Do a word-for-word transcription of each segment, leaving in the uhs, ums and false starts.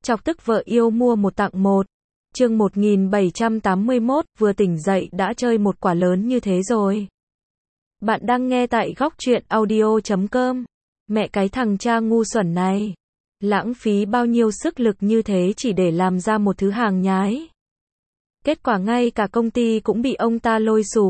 Chọc tức vợ yêu mua một tặng một. Chương một nghìn bảy trăm tám mươi mốt, vừa tỉnh dậy đã chơi một quả lớn như thế rồi. Bạn đang nghe tại góc truyện audio chấm com. Mẹ cái thằng cha ngu xuẩn này. Lãng phí bao nhiêu sức lực như thế chỉ để làm ra một thứ hàng nhái. Kết quả ngay cả công ty cũng bị ông ta lôi sụp.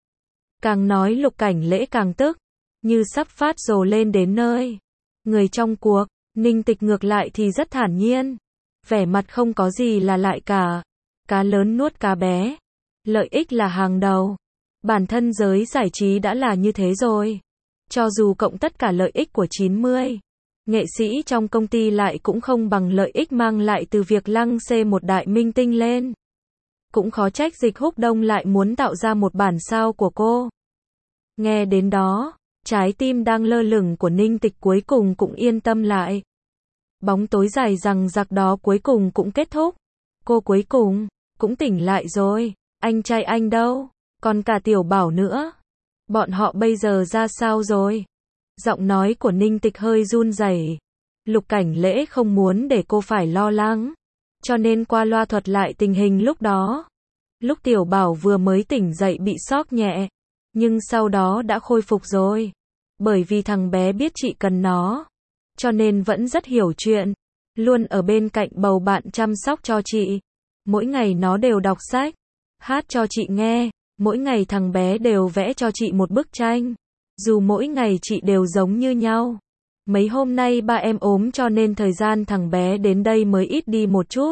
Càng nói Lục Cảnh Lễ càng tức, như sắp phát rồ lên đến nơi. Người trong cuộc, Ninh Tịch ngược lại thì rất thản nhiên. Vẻ mặt không có gì là lại cả. Cá lớn nuốt cá bé. Lợi ích là hàng đầu. Bản thân giới giải trí đã là như thế rồi. Cho dù cộng tất cả lợi ích của chín mươi nghệ sĩ trong công ty lại cũng không bằng lợi ích mang lại từ việc lăng xê một đại minh tinh lên. Cũng khó trách Dịch Húc Đông lại muốn tạo ra một bản sao của cô. Nghe đến đó, trái tim đang lơ lửng của Ninh Tịch cuối cùng cũng yên tâm lại. Bóng tối dài rằng giặc đó cuối cùng cũng kết thúc. Cô cuối cùng cũng tỉnh lại rồi. Anh trai anh đâu? Còn cả Tiểu Bảo nữa. Bọn họ bây giờ ra sao rồi? Giọng nói của Ninh Tịch hơi run rẩy. Lục Cảnh Lễ không muốn để cô phải lo lắng, cho nên qua loa thuật lại tình hình lúc đó. Lúc Tiểu Bảo vừa mới tỉnh dậy bị sốc nhẹ, nhưng sau đó đã khôi phục rồi. Bởi vì thằng bé biết chị cần nó, cho nên vẫn rất hiểu chuyện, luôn ở bên cạnh bầu bạn chăm sóc cho chị. Mỗi ngày nó đều đọc sách, hát cho chị nghe, mỗi ngày thằng bé đều vẽ cho chị một bức tranh. Dù mỗi ngày chị đều giống như nhau. Mấy hôm nay ba em ốm cho nên thời gian thằng bé đến đây mới ít đi một chút.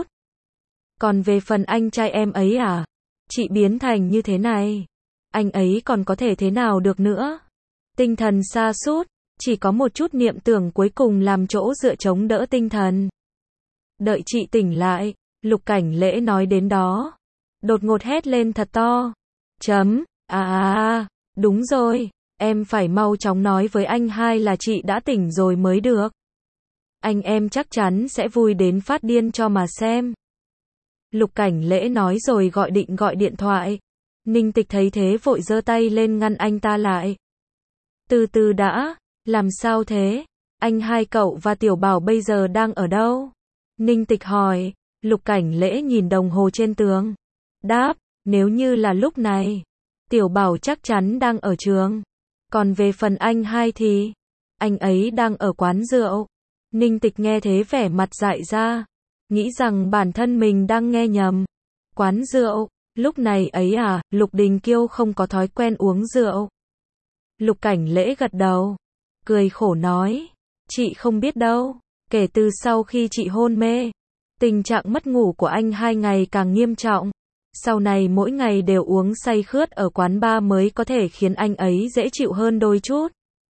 Còn về phần anh trai em ấy à? Chị biến thành như thế này, anh ấy còn có thể thế nào được nữa? Tinh thần sa sút, chỉ có một chút niệm tưởng cuối cùng làm chỗ dựa chống đỡ tinh thần. Đợi chị tỉnh lại, Lục Cảnh Lễ nói đến đó. Đột ngột hét lên thật to. Chấm, à à à, đúng rồi, em phải mau chóng nói với anh hai là chị đã tỉnh rồi mới được. Anh em chắc chắn sẽ vui đến phát điên cho mà xem. Lục Cảnh Lễ nói rồi gọi định gọi điện thoại. Ninh Tịch thấy thế vội giơ tay lên ngăn anh ta lại. Từ từ đã, làm sao thế? Anh hai cậu và Tiểu Bảo bây giờ đang ở đâu? Ninh Tịch hỏi. Lục Cảnh Lễ nhìn đồng hồ trên tường. Đáp, nếu như là lúc này, Tiểu Bảo chắc chắn đang ở trường. Còn về phần anh hai thì, anh ấy đang ở quán rượu. Ninh Tịch nghe thế vẻ mặt dại ra, nghĩ rằng bản thân mình đang nghe nhầm. Quán rượu, lúc này ấy à? Lục Đình Kiêu không có thói quen uống rượu. Lục Cảnh Lễ gật đầu, cười khổ nói, chị không biết đâu, kể từ sau khi chị hôn mê, tình trạng mất ngủ của anh hai ngày càng nghiêm trọng. Sau này mỗi ngày đều uống say khướt ở quán bar mới có thể khiến anh ấy dễ chịu hơn đôi chút.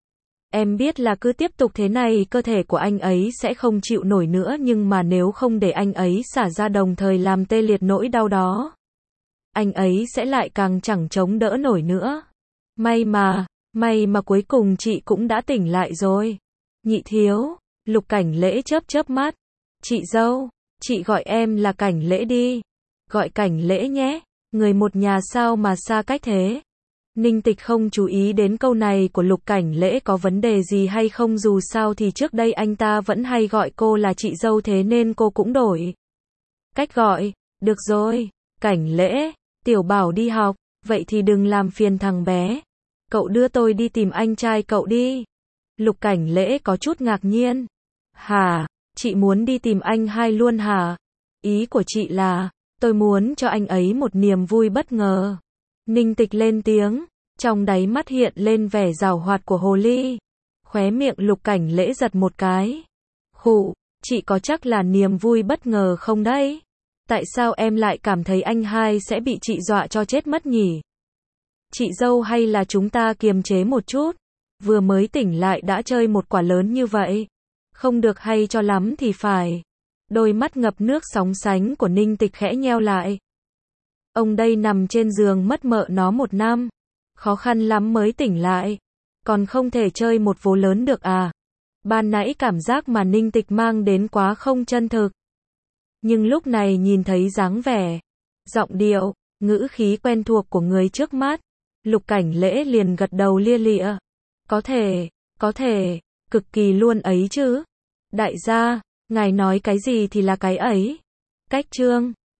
Em biết là cứ tiếp tục thế này cơ thể của anh ấy sẽ không chịu nổi nữa, nhưng mà nếu không để anh ấy xả ra đồng thời làm tê liệt nỗi đau đó, anh ấy sẽ lại càng chẳng chống đỡ nổi nữa. May mà, may mà cuối cùng chị cũng đã tỉnh lại rồi. Nhị thiếu, Lục Cảnh Lễ chớp chớp mắt. Chị dâu, chị gọi em là Cảnh Lễ đi. Gọi Cảnh Lễ nhé, người một nhà sao mà xa cách thế. Ninh Tịch không chú ý đến câu này của Lục Cảnh Lễ có vấn đề gì hay không, dù sao thì trước đây anh ta vẫn hay gọi cô là chị dâu, thế nên cô cũng đổi cách gọi. Được rồi, Cảnh Lễ, Tiểu Bảo đi học, vậy thì đừng làm phiền thằng bé. Cậu đưa tôi đi tìm anh trai cậu đi. Lục Cảnh Lễ có chút ngạc nhiên. Hả, chị muốn đi tìm anh hai luôn hả? Ý của chị là, tôi muốn cho anh ấy một niềm vui bất ngờ. Ninh Tịch lên tiếng, trong đáy mắt hiện lên vẻ giảo hoạt của hồ ly. Khóe miệng Lục Cảnh Lễ giật một cái. Khụ, chị có chắc là niềm vui bất ngờ không đấy? Tại sao em lại cảm thấy anh hai sẽ bị chị dọa cho chết mất nhỉ? Chị dâu, hay là chúng ta kiềm chế một chút? Vừa mới tỉnh lại đã chơi một quả lớn như vậy, không được hay cho lắm thì phải. Đôi mắt ngập nước sóng sánh của Ninh Tịch khẽ nheo lại. Ông đây nằm trên giường mất mợ nó một năm, khó khăn lắm mới tỉnh lại, còn không thể chơi một vố lớn được à? Ban nãy cảm giác mà Ninh Tịch mang đến quá không chân thực. Nhưng lúc này nhìn thấy dáng vẻ, giọng điệu, ngữ khí quen thuộc của người trước mắt, Lục Cảnh Lễ liền gật đầu lia lịa. Có thể, có thể, cực kỳ luôn ấy chứ. Đại gia, Ngài nói cái gì thì là cái ấy. Cách chương